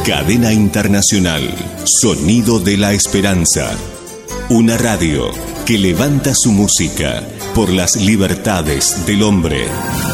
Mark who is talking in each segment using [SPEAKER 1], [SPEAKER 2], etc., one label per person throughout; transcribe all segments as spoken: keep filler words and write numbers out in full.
[SPEAKER 1] Cadena Internacional, Sonido de la Esperanza. Una radio que levanta su música por las libertades del hombre.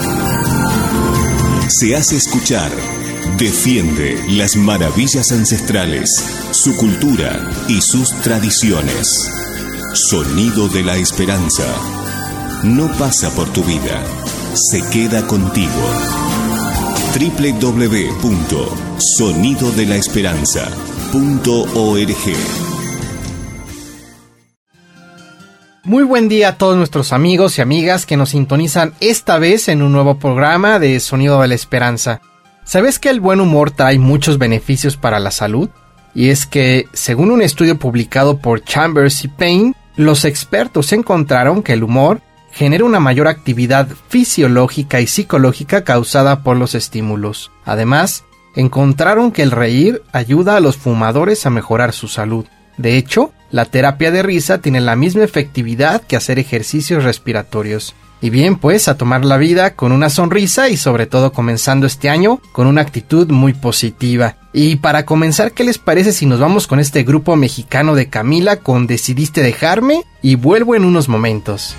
[SPEAKER 1] Se hace escuchar, defiende las maravillas ancestrales, su cultura y sus tradiciones. Sonido de la Esperanza. No pasa por tu vida, se queda contigo. doble u doble u doble u punto sonido de la esperanza punto org.
[SPEAKER 2] Muy buen día a todos nuestros amigos y amigas que nos sintonizan esta vez en un nuevo programa de Sonido de la Esperanza. ¿Sabes que el buen humor trae muchos beneficios para la salud? Y es que, según un estudio publicado por Chambers y Payne, los expertos encontraron que el humor genera una mayor actividad fisiológica y psicológica causada por los estímulos. Además, encontraron que el reír ayuda a los fumadores a mejorar su salud. De hecho, la terapia de risa tiene la misma efectividad que hacer ejercicios respiratorios. Y bien, pues, a tomar la vida con una sonrisa y sobre todo comenzando este año con una actitud muy positiva. Y para comenzar, ¿qué les parece si nos vamos con este grupo mexicano de Camila con Decidiste Dejarme? Y vuelvo en unos momentos.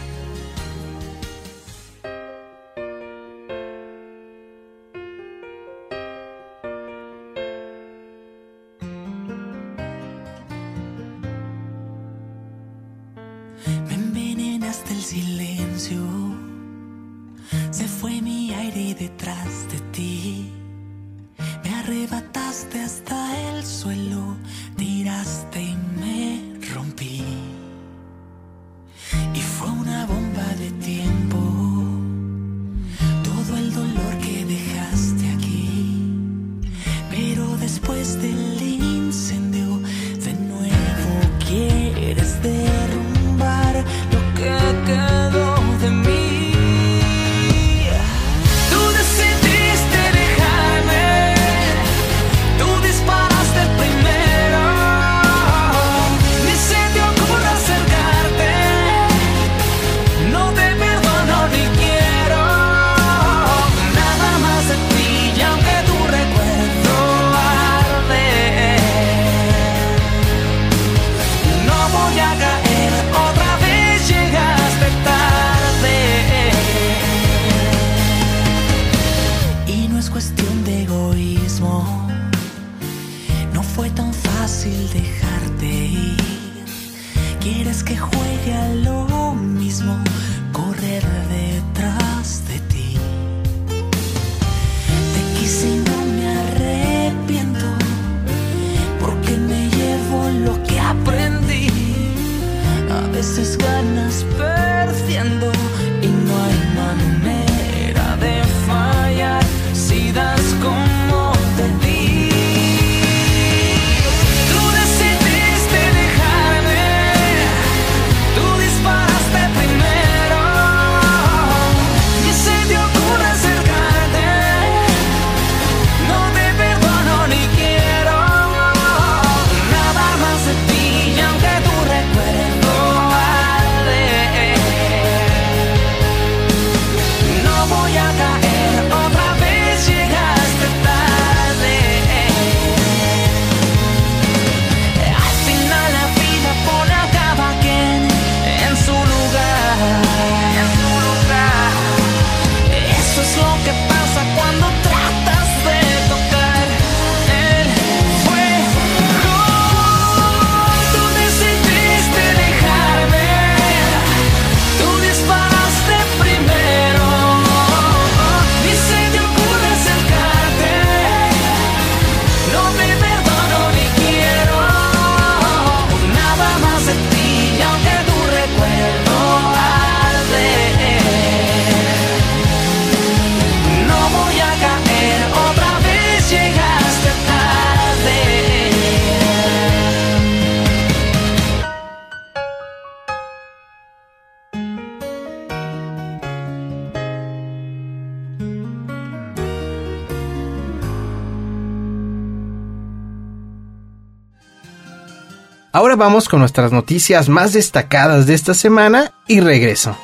[SPEAKER 2] Ahora vamos con nuestras noticias más destacadas de esta semana y regreso.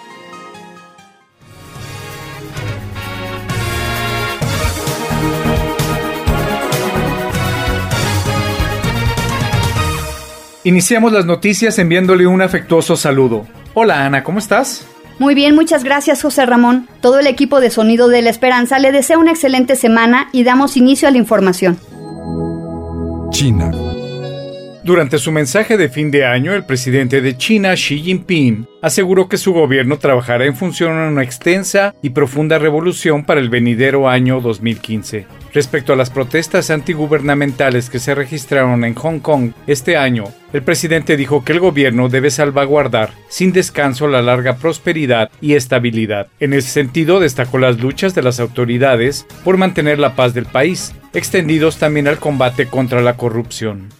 [SPEAKER 3] Iniciamos las noticias enviándole un afectuoso saludo. Hola Ana, ¿cómo estás?
[SPEAKER 4] Muy bien, muchas gracias José Ramón. Todo el equipo de Sonido de la Esperanza le desea una excelente semana y damos inicio a la información.
[SPEAKER 1] China.
[SPEAKER 3] Durante su mensaje de fin de año, el presidente de China, Xi Jinping, aseguró que su gobierno trabajará en función a una extensa y profunda revolución para el venidero año dos mil quince. Respecto a las protestas antigubernamentales que se registraron en Hong Kong este año, el presidente dijo que el gobierno debe salvaguardar sin descanso la larga prosperidad y estabilidad. En ese sentido, destacó las luchas de las autoridades por mantener la paz del país, extendidos también al combate contra la corrupción.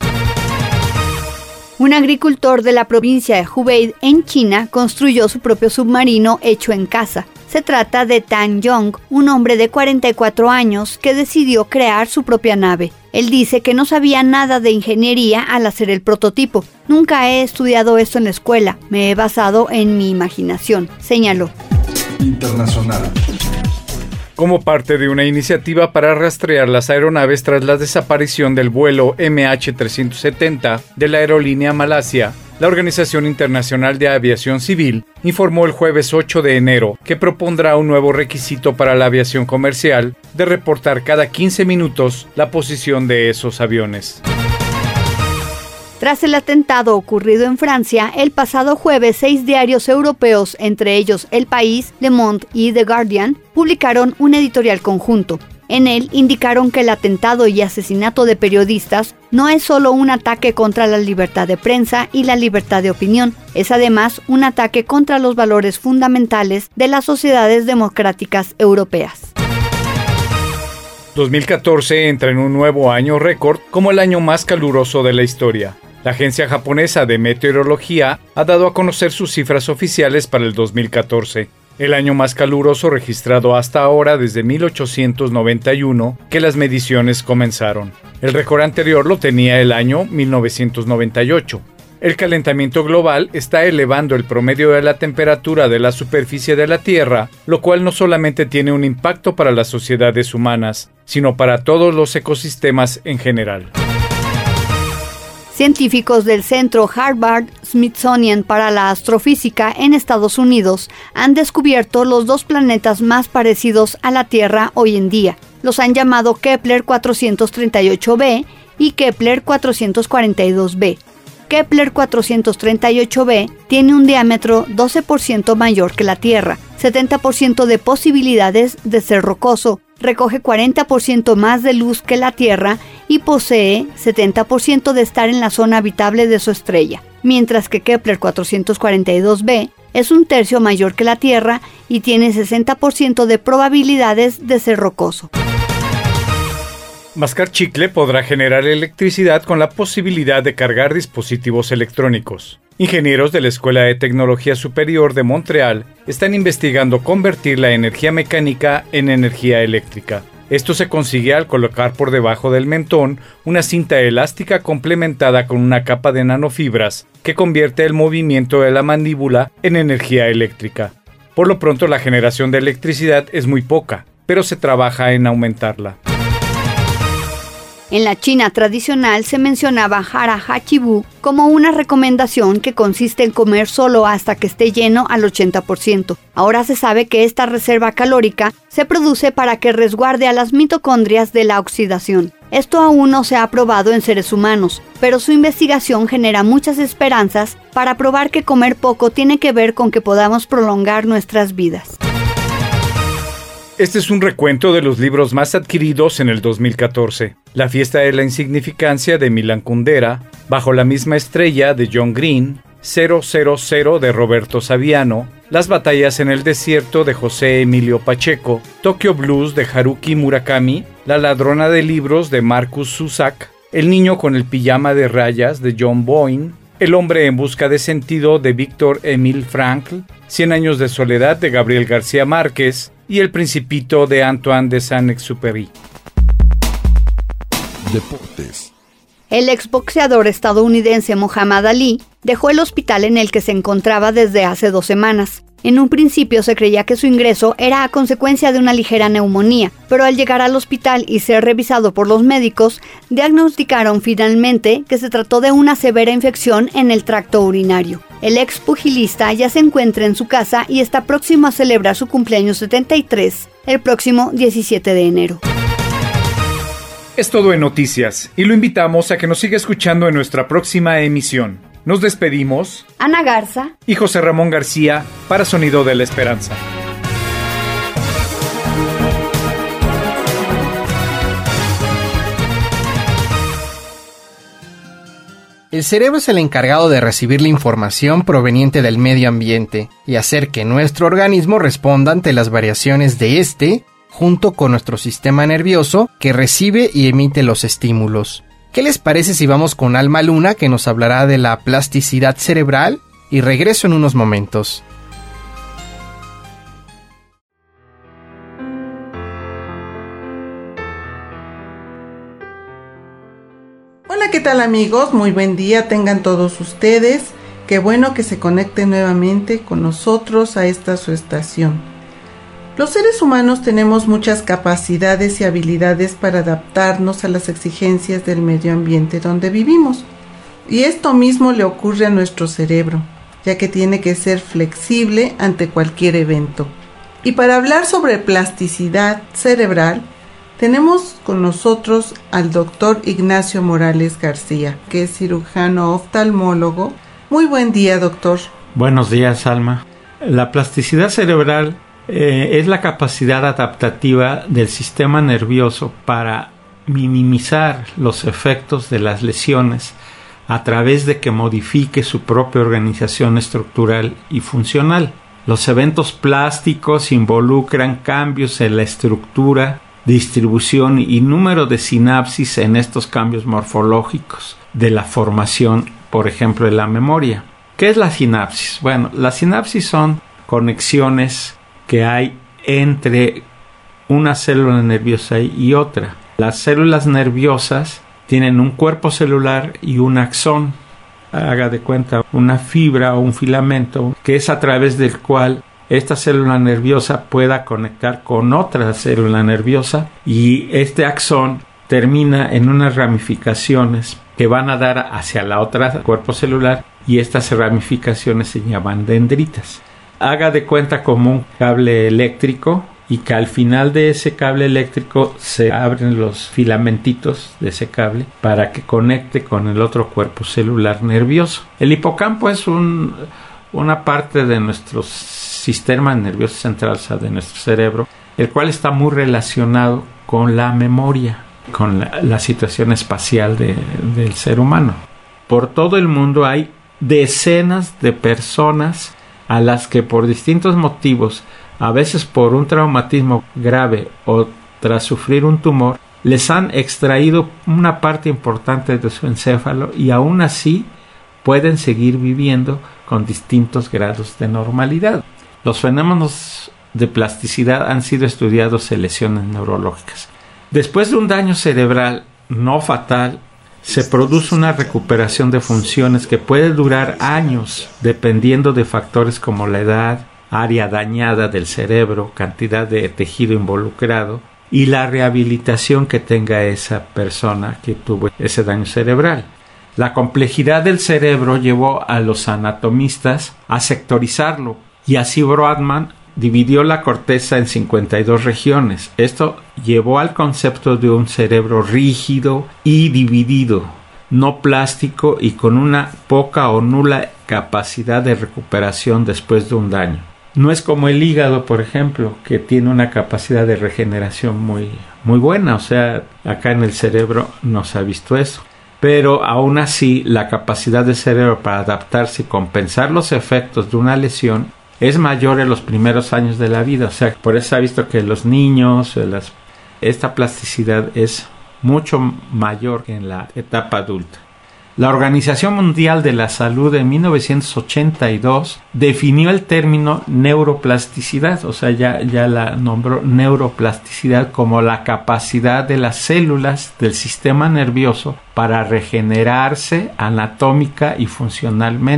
[SPEAKER 4] Un agricultor de la provincia de Hubei, en China, construyó su propio submarino hecho en casa. Se trata de Tan Yong, un hombre de cuarenta y cuatro años que decidió crear su propia nave. Él dice que no sabía nada de ingeniería al hacer el prototipo. Nunca he estudiado esto en la escuela, me he basado en mi imaginación, señaló.
[SPEAKER 1] Internacional.
[SPEAKER 3] Como parte de una iniciativa para rastrear las aeronaves tras la desaparición del vuelo M H trescientos setenta de la aerolínea Malasia, la Organización Internacional de Aviación Civil informó el jueves ocho de enero que propondrá un nuevo requisito para la aviación comercial de reportar cada quince minutos la posición de esos aviones.
[SPEAKER 4] Tras el atentado ocurrido en Francia, el pasado jueves seis diarios europeos, entre ellos El País, Le Monde y The Guardian, publicaron un editorial conjunto. En él indicaron que el atentado y asesinato de periodistas no es solo un ataque contra la libertad de prensa y la libertad de opinión, es además un ataque contra los valores fundamentales de las sociedades democráticas europeas.
[SPEAKER 3] dos mil catorce entra en un nuevo año récord como el año más caluroso de la historia. La agencia japonesa de meteorología ha dado a conocer sus cifras oficiales para el dos mil catorce, el año más caluroso registrado hasta ahora desde mil ochocientos noventa y uno que las mediciones comenzaron. El récord anterior lo tenía el año mil novecientos noventa y ocho. El calentamiento global está elevando el promedio de la temperatura de la superficie de la Tierra, lo cual no solamente tiene un impacto para las sociedades humanas, sino para todos los ecosistemas en general.
[SPEAKER 4] Científicos del Centro Harvard-Smithsonian para la Astrofísica en Estados Unidos han descubierto los dos planetas más parecidos a la Tierra hoy en día. Los han llamado Kepler cuatrocientos treinta y ocho b y Kepler cuatrocientos cuarenta y dos b. Kepler cuatrocientos treinta y ocho b tiene un diámetro doce por ciento mayor que la Tierra, setenta por ciento de posibilidades de ser rocoso, recoge cuarenta por ciento más de luz que la Tierra y posee setenta por ciento de estar en la zona habitable de su estrella, mientras que Kepler cuatrocientos cuarenta y dos b es un tercio mayor que la Tierra y tiene sesenta por ciento de probabilidades de ser rocoso.
[SPEAKER 3] Mascar chicle podrá generar electricidad con la posibilidad de cargar dispositivos electrónicos. Ingenieros de la Escuela de Tecnología Superior de Montreal están investigando convertir la energía mecánica en energía eléctrica. Esto se consigue al colocar por debajo del mentón una cinta elástica complementada con una capa de nanofibras que convierte el movimiento de la mandíbula en energía eléctrica. Por lo pronto la generación de electricidad es muy poca, pero se trabaja en aumentarla.
[SPEAKER 4] En la China tradicional se mencionaba Hara Hachibu como una recomendación que consiste en comer solo hasta que esté lleno al ochenta por ciento. Ahora se sabe que esta reserva calórica se produce para que resguarde a las mitocondrias de la oxidación. Esto aún no se ha probado en seres humanos, pero su investigación genera muchas esperanzas para probar que comer poco tiene que ver con que podamos prolongar nuestras vidas.
[SPEAKER 3] Este es un recuento de los libros más adquiridos en el dos mil catorce. La fiesta de la insignificancia de Milan Kundera, Bajo la misma estrella de John Green, cero cero cero de Roberto Saviano, Las batallas en el desierto de José Emilio Pacheco, Tokyo Blues de Haruki Murakami, La ladrona de libros de Marcus Zusak, El niño con el pijama de rayas de John Boyne, El hombre en busca de sentido de Víctor Emil Frankl, Cien años de soledad de Gabriel García Márquez y El Principito de Antoine de Saint-Exupéry.
[SPEAKER 1] Deportes.
[SPEAKER 4] El exboxeador estadounidense Muhammad Ali dejó el hospital en el que se encontraba desde hace dos semanas. En un principio se creía que su ingreso era a consecuencia de una ligera neumonía, pero al llegar al hospital y ser revisado por los médicos, diagnosticaron finalmente que se trató de una severa infección en el tracto urinario. El ex pugilista ya se encuentra en su casa y está próximo a celebrar su cumpleaños setenta y tres, el próximo diecisiete de enero.
[SPEAKER 3] Es todo en noticias y lo invitamos a que nos siga escuchando en nuestra próxima emisión. Nos despedimos,
[SPEAKER 4] Ana Garza
[SPEAKER 3] y José Ramón García para Sonido de la Esperanza.
[SPEAKER 2] El cerebro es el encargado de recibir la información proveniente del medio ambiente y hacer que nuestro organismo responda ante las variaciones de este, junto con nuestro sistema nervioso que recibe y emite los estímulos. ¿Qué les parece si vamos con Alma Luna, que nos hablará de la plasticidad cerebral? Y regreso en unos momentos.
[SPEAKER 5] Hola, ¿qué tal amigos? Muy buen día tengan todos ustedes. Qué bueno que se conecten nuevamente con nosotros a esta su estación. Los seres humanos tenemos muchas capacidades y habilidades para adaptarnos a las exigencias del medio ambiente donde vivimos. Y esto mismo le ocurre a nuestro cerebro, ya que tiene que ser flexible ante cualquier evento. Y para hablar sobre plasticidad cerebral, tenemos con nosotros al doctor Ignacio Morales García, que es cirujano oftalmólogo. Muy buen día, doctor.
[SPEAKER 6] Buenos días, Alma. La plasticidad cerebral eh, es la capacidad adaptativa del sistema nervioso para minimizar los efectos de las lesiones a través de que modifique su propia organización estructural y funcional. Los eventos plásticos involucran cambios en la estructura, distribución y número de sinapsis en estos cambios morfológicos de la formación, por ejemplo, de la memoria. ¿Qué es la sinapsis? Bueno, las sinapsis son conexiones que hay entre una célula nerviosa y otra. Las células nerviosas tienen un cuerpo celular y un axón. Haga de cuenta una fibra o un filamento que es a través del cual esta célula nerviosa pueda conectar con otra célula nerviosa, y este axón termina en unas ramificaciones que van a dar hacia la otra cuerpo celular, y estas ramificaciones se llaman dendritas. Haga de cuenta como un cable eléctrico, y que al final de ese cable eléctrico se abren los filamentitos de ese cable para que conecte con el otro cuerpo celular nervioso. El hipocampo es un, una parte de nuestro sistema nervioso central, o sea, de nuestro cerebro, el cual está muy relacionado con la memoria, con la, la situación espacial de, del ser humano. Por todo el mundo hay decenas de personas a las que por distintos motivos, a veces por un traumatismo grave o tras sufrir un tumor, les han extraído una parte importante de su encéfalo y aún así pueden seguir viviendo con distintos grados de normalidad. Los fenómenos de plasticidad han sido estudiados en lesiones neurológicas. Después de un daño cerebral no fatal, se produce una recuperación de funciones que puede durar años dependiendo de factores como la edad, área dañada del cerebro, cantidad de tejido involucrado y la rehabilitación que tenga esa persona que tuvo ese daño cerebral. La complejidad del cerebro llevó a los anatomistas a sectorizarlo, y así Brodmann dividió la corteza en cincuenta y dos regiones. Esto llevó al concepto de un cerebro rígido y dividido, no plástico y con una poca o nula capacidad de recuperación después de un daño. No es como el hígado, por ejemplo, que tiene una capacidad de regeneración muy, muy buena. O sea, acá en el cerebro no se ha visto eso. Pero aún así, la capacidad del cerebro para adaptarse y compensar los efectos de una lesión es mayor en los primeros años de la vida. O sea, por eso se ha visto que los niños, las, esta plasticidad es mucho mayor que en la etapa adulta. La Organización Mundial de la Salud en mil novecientos ochenta y dos definió el término neuroplasticidad, o sea, ya, ya la nombró neuroplasticidad como la capacidad de las células del sistema nervioso para regenerarse anatómica y funcionalmente.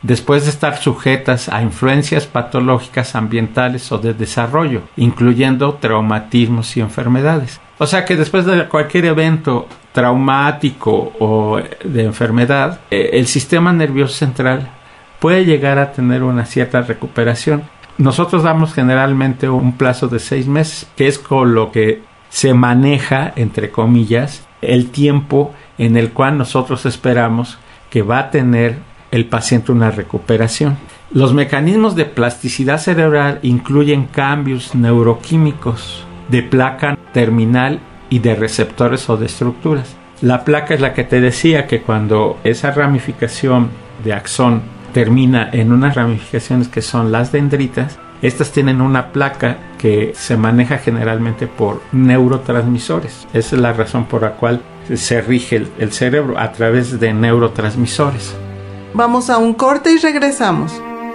[SPEAKER 6] después de estar sujetas a influencias patológicas ambientales o de desarrollo, incluyendo traumatismos y enfermedades. O sea que después de cualquier evento traumático o de enfermedad, el sistema nervioso central puede llegar a tener una cierta recuperación. Nosotros damos generalmente un plazo de seis meses, que es con lo que se maneja, entre comillas, el tiempo en el cual nosotros esperamos que va a tener el paciente una recuperación. Los mecanismos de plasticidad cerebral incluyen cambios neuroquímicos de placa terminal y de receptores o de estructuras. La placa es la que te decía que cuando esa ramificación de axón termina en unas ramificaciones que son las dendritas, estas tienen una placa que se maneja generalmente por neurotransmisores. Esa es la razón por la cual se rige el, el cerebro a través de neurotransmisores.
[SPEAKER 5] Vamos a un corte y regresamos.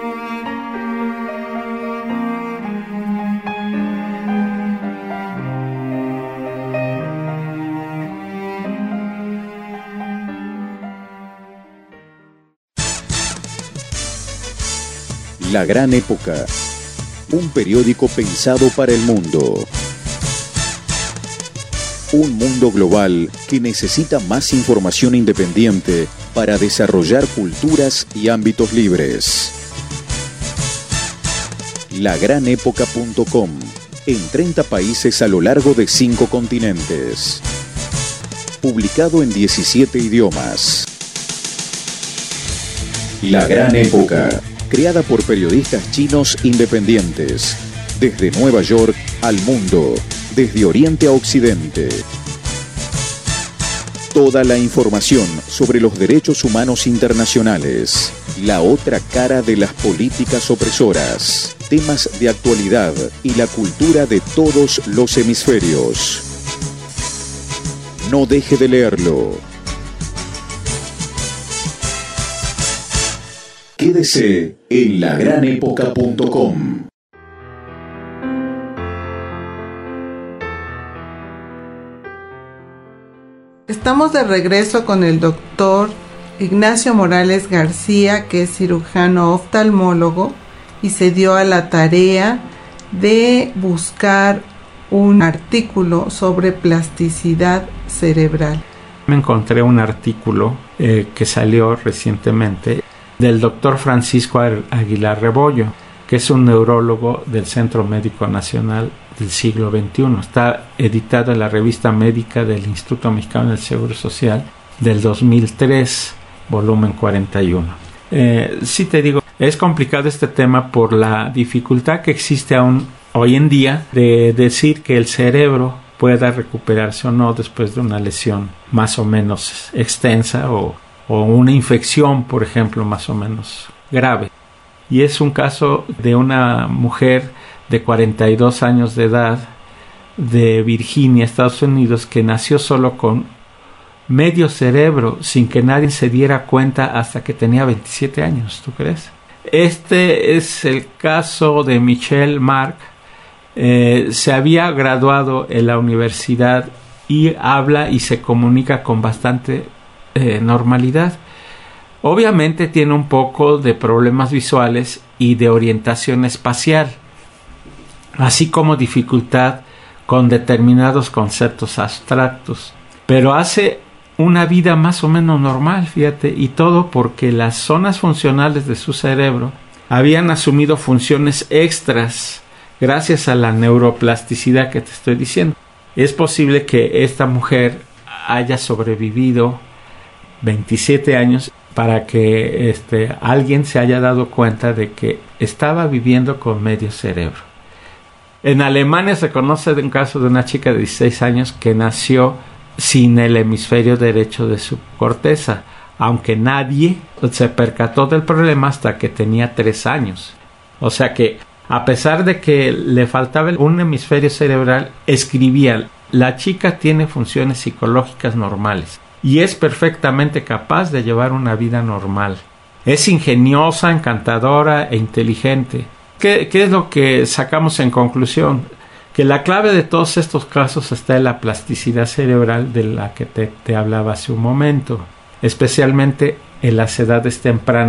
[SPEAKER 1] La Gran Época, un periódico pensado para el mundo. Un mundo global que necesita más información independiente para desarrollar culturas y ámbitos libres. la gran época punto com, en treinta países a lo largo de cinco continentes. Publicado en diecisiete idiomas. La Gran Época, creada por periodistas chinos independientes, desde Nueva York al mundo, desde Oriente a Occidente. Toda la información sobre los derechos humanos internacionales, la otra cara de las políticas opresoras, temas de actualidad y la cultura de todos los hemisferios. No deje de leerlo. Quédese en la gran época punto com.
[SPEAKER 5] Estamos de regreso con el doctor Ignacio Morales García, que es cirujano oftalmólogo y se dio a la tarea de buscar un artículo sobre plasticidad cerebral.
[SPEAKER 6] Me encontré un artículo eh, que salió recientemente del doctor Francisco Aguilar Rebollo, que es un neurólogo del Centro Médico Nacional del siglo veintiuno. Está editado en la revista médica del Instituto Mexicano del Seguro Social del dos mil tres, volumen cuarenta y uno. Eh, sí te digo, es complicado este tema por la dificultad que existe aún hoy en día de decir que el cerebro pueda recuperarse o no después de una lesión más o menos extensa o, o una infección, por ejemplo, más o menos grave. Y es un caso de una mujer de cuarenta y dos años de edad de Virginia, Estados Unidos, que nació solo con medio cerebro sin que nadie se diera cuenta hasta que tenía veintisiete años, ¿tú crees? Este es el caso de Michelle Mark. Eh, se había graduado en la universidad y habla y se comunica con bastante eh, normalidad. Obviamente tiene un poco de problemas visuales y de orientación espacial, así como dificultad con determinados conceptos abstractos, pero hace una vida más o menos normal, fíjate, y todo porque las zonas funcionales de su cerebro habían asumido funciones extras gracias a la neuroplasticidad que te estoy diciendo. Es posible que esta mujer haya sobrevivido veintisiete años para que este, alguien se haya dado cuenta de que estaba viviendo con medio cerebro. En Alemania se conoce de un caso de una chica de dieciséis años que nació sin el hemisferio derecho de su corteza, aunque nadie se percató del problema hasta que tenía tres años. O sea que, a pesar de que le faltaba un hemisferio cerebral, escribía: la chica tiene funciones psicológicas normales y es perfectamente capaz de llevar una vida normal. Es ingeniosa, encantadora e inteligente. ¿Qué, qué es lo que sacamos en conclusión? Que la clave de todos estos casos está en la plasticidad cerebral de la que te, te hablaba hace un momento, especialmente en las edades tempranas,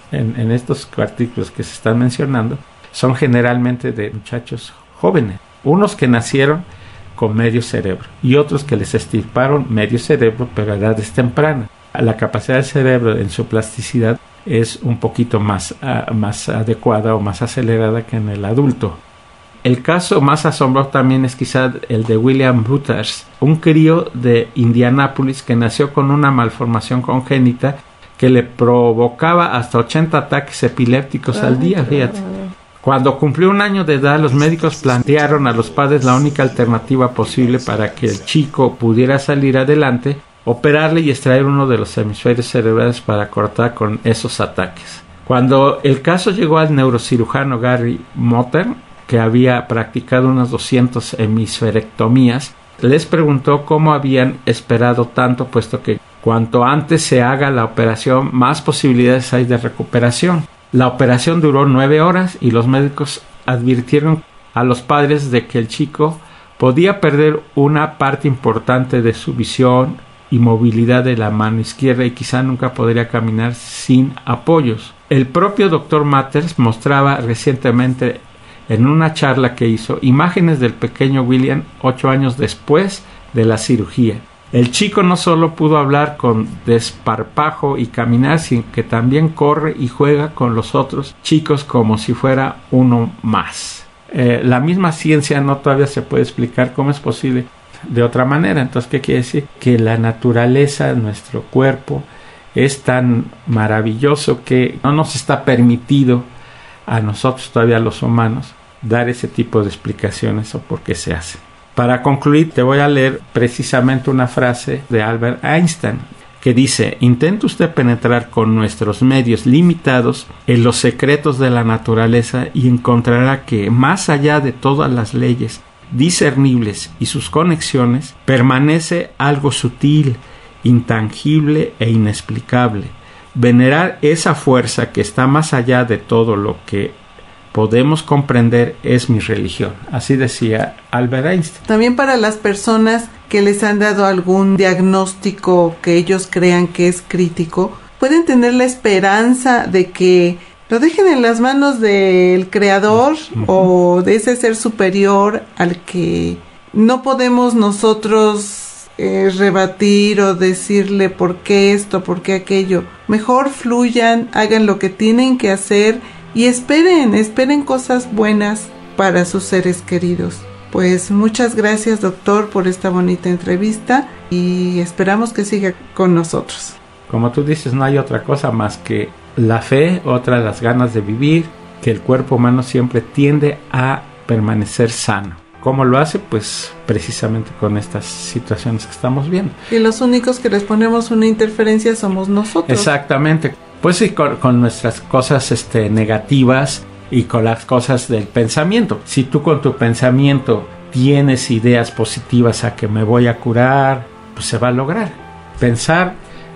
[SPEAKER 6] en, en estos artículos que se están mencionando son generalmente de muchachos jóvenes, unos que nacieron con medio cerebro y otros que les extirparon medio cerebro pero a edades tempranas. La capacidad del cerebro en su plasticidad es un poquito más, uh, más adecuada o más acelerada que en el adulto. El caso más asombroso también es quizá el de William Butters, un crío de Indianápolis que nació con una malformación congénita que le provocaba hasta ochenta ataques epilépticos al día, fíjate. Cuando cumplió un año de edad, los médicos plantearon a los padres la única alternativa posible para que el chico pudiera salir adelante, operarle y extraer uno de los hemisferios cerebrales para cortar con esos ataques. Cuando el caso llegó al neurocirujano Gary Motter, que había practicado unas doscientas hemisferectomías, les preguntó cómo habían esperado tanto, puesto que cuanto antes se haga la operación, más posibilidades hay de recuperación. La operación duró nueve horas y los médicos advirtieron a los padres de que el chico podía perder una parte importante de su visión y movilidad de la mano izquierda y quizá nunca podría caminar sin apoyos. El propio doctor Matters mostraba recientemente en una charla que hizo imágenes del pequeño William ocho años después de la cirugía. El chico no solo pudo hablar con desparpajo y caminar, sino que también corre y juega con los otros chicos como si fuera uno más. Eh, la misma ciencia no todavía se puede explicar cómo es posible de otra manera. Entonces, ¿qué quiere decir? Que la naturaleza, nuestro cuerpo, es tan maravilloso que no nos está permitido a nosotros todavía los humanos dar ese tipo de explicaciones o por qué se hace. Para concluir, te voy a leer precisamente una frase de Albert Einstein que dice: intente usted penetrar con nuestros medios limitados en los secretos de la naturaleza y encontrará que más allá de todas las leyes discernibles y sus conexiones permanece algo sutil, intangible e inexplicable. Venerar esa fuerza que está más allá de todo lo que podemos comprender es mi religión. Así decía Albert Einstein.
[SPEAKER 5] También para las personas que les han dado algún diagnóstico que ellos crean que es crítico, pueden tener la esperanza de que lo dejen en las manos del creador uh-huh. o de ese ser superior al que no podemos nosotros eh, rebatir o decirle por qué esto, por qué aquello. Mejor fluyan, hagan lo que tienen que hacer y esperen, esperen cosas buenas para sus seres queridos. Pues muchas gracias, doctor, por esta bonita entrevista y esperamos que siga con nosotros.
[SPEAKER 6] Como tú dices, no hay otra cosa más que la fe, otra las ganas de vivir, que el cuerpo humano siempre tiende a permanecer sano. ¿Cómo lo hace? Pues precisamente con estas situaciones que estamos viendo.
[SPEAKER 5] Y los únicos que les ponemos una interferencia somos nosotros.
[SPEAKER 6] Exactamente. Pues sí, con, con nuestras cosas este, negativas y con las cosas del pensamiento. Si tú con tu pensamiento tienes ideas positivas a que me voy a curar, pues se va a lograr. Pensar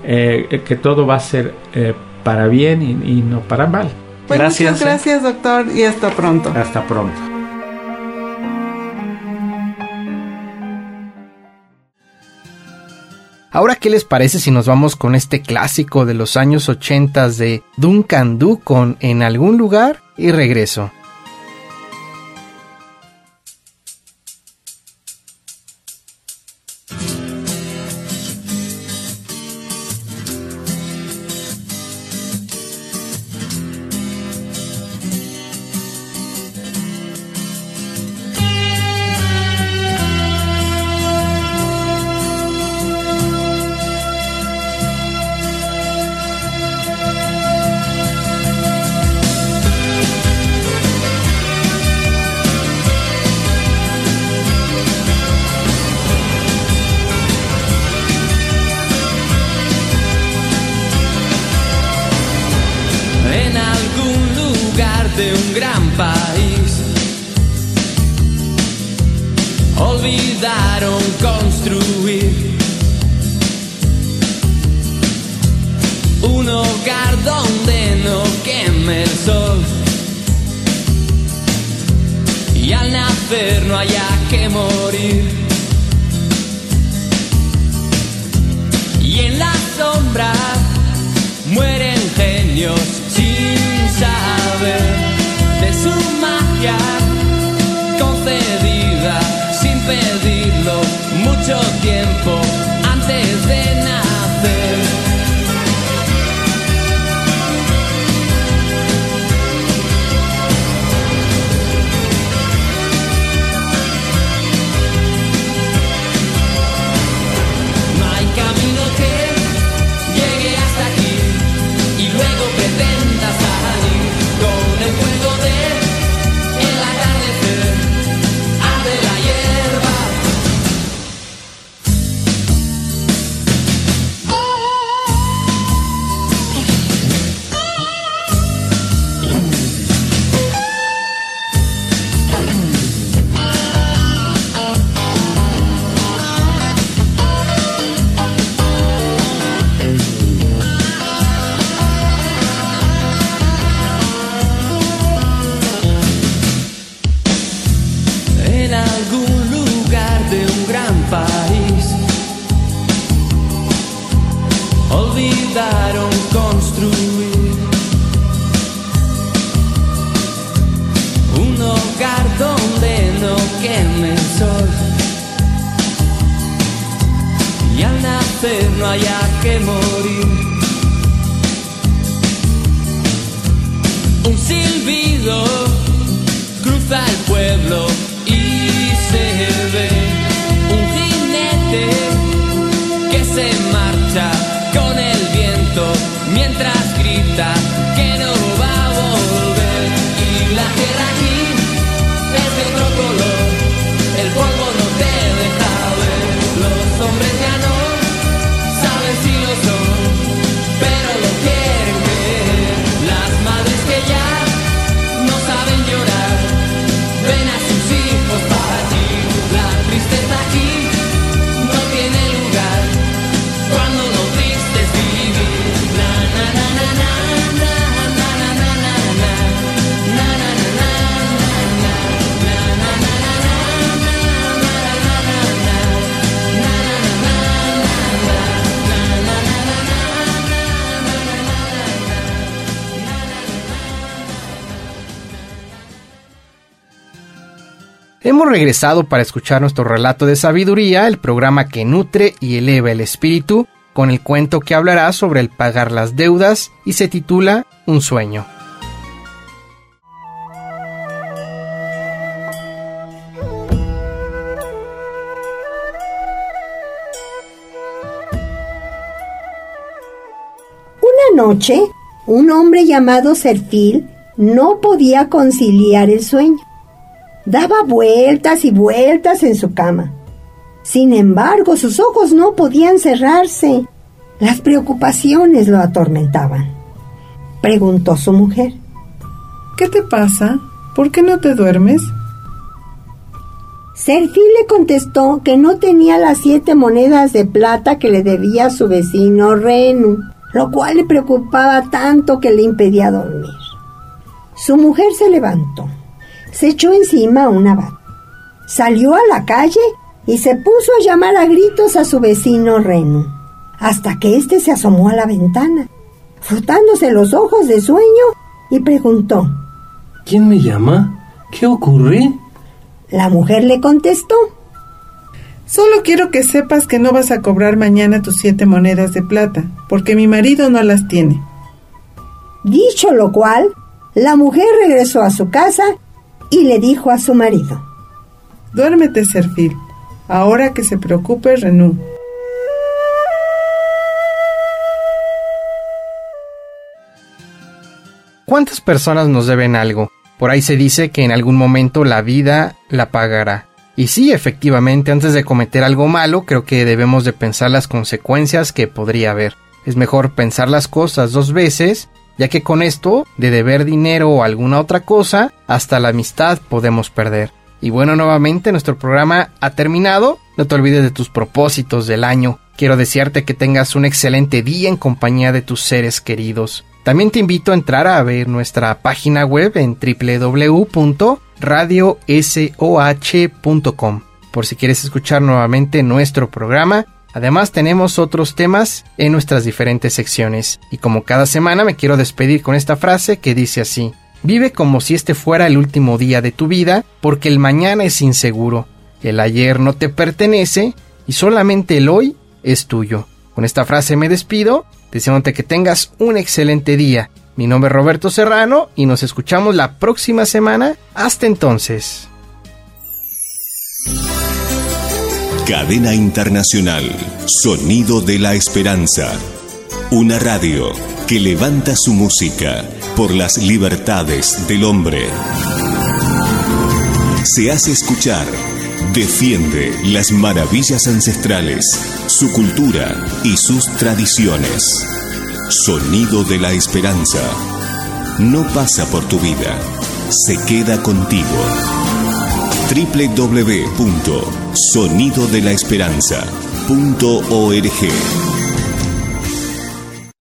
[SPEAKER 6] eh, que todo va a ser eh, para bien y, y no para mal.
[SPEAKER 5] Pues gracias. Muchas gracias, doctor, y hasta pronto.
[SPEAKER 6] Hasta pronto.
[SPEAKER 2] Ahora, ¿qué les parece si nos vamos con este clásico de los años ochenta de Duncan Du con En algún lugar y regreso?
[SPEAKER 7] de un gran país. Olvidaron construir un hogar donde no queme el sol y al nacer no haya que morir. Y en la sombra mueren genios sin magia concedida sin pedirlo mucho tiempo antes de nacer. No hay camino que llegue hasta aquí y luego pretenda salir con el fuego de el atardecer. Arde la hierba. En algún lugar de un gran país olvidaron construir un hogar donde no queme el sol y al nacer no haya que morir. Un silbido cruza el pueblo y se ve un jinete que se marcha con el viento mientras grita que no va a volver. Y la tierra aquí es de otro color, el polvo no te deja ver. Los hombres ya no saben si lo son, pero lo quieren creer. Las madres que ya no saben llorar ven a sus hijos partir. La tristeza aquí no tiene lugar cuando lo triste es vivir. Na na na na na na na na na na na na na na na
[SPEAKER 2] Hemos regresado para escuchar nuestro relato de sabiduría, el programa que nutre y eleva el espíritu, con el cuento que hablará sobre el pagar las deudas y se titula Un sueño.
[SPEAKER 8] Una noche, un hombre llamado Serfil no podía conciliar el sueño. Daba vueltas y vueltas en su cama. Sin embargo, sus ojos no podían cerrarse. Las preocupaciones lo atormentaban. Preguntó su mujer.
[SPEAKER 5] ¿Qué te pasa? ¿Por qué no te duermes?
[SPEAKER 8] Serfil le contestó que no tenía las siete monedas de plata que le debía a su vecino Renu, lo cual le preocupaba tanto que le impedía dormir. Su mujer se levantó, se echó encima una bata, salió a la calle y se puso a llamar a gritos a su vecino Renu, hasta que éste se asomó a la ventana, frotándose los ojos de sueño, y preguntó:
[SPEAKER 9] ¿Quién me llama? ¿Qué ocurre?
[SPEAKER 8] La mujer le contestó:
[SPEAKER 5] Solo quiero que sepas que no vas a cobrar mañana tus siete monedas de plata, porque mi marido no las tiene.
[SPEAKER 8] Dicho lo cual, la mujer regresó a su casa y le dijo a su marido:
[SPEAKER 5] Duérmete, Serfil, ahora que se preocupe Renu.
[SPEAKER 2] ¿Cuántas personas nos deben algo? Por ahí se dice que en algún momento la vida la pagará. Y sí, efectivamente, antes de cometer algo malo, creo que debemos de pensar las consecuencias que podría haber. Es mejor pensar las cosas dos veces, ya que con esto, de deber dinero o alguna otra cosa, hasta la amistad podemos perder. Y bueno, nuevamente nuestro programa ha terminado. No te olvides de tus propósitos del año. Quiero desearte que tengas un excelente día en compañía de tus seres queridos. También te invito a entrar a ver nuestra página web en doble u doble u doble u punto radio soh punto com por si quieres escuchar nuevamente nuestro programa. Además tenemos otros temas en nuestras diferentes secciones. Y como cada semana me quiero despedir con esta frase que dice así: Vive como si este fuera el último día de tu vida, porque el mañana es inseguro. El ayer no te pertenece y solamente el hoy es tuyo. Con esta frase me despido, deseándote que tengas un excelente día. Mi nombre es Roberto Serrano y nos escuchamos la próxima semana. Hasta entonces.
[SPEAKER 1] Cadena Internacional, Sonido de la Esperanza. Una radio que levanta su música por las libertades del hombre. Se hace escuchar, defiende las maravillas ancestrales, su cultura y sus tradiciones. Sonido de la Esperanza. No pasa por tu vida, se queda contigo. doble u doble u doble u punto sonido de la esperanza punto org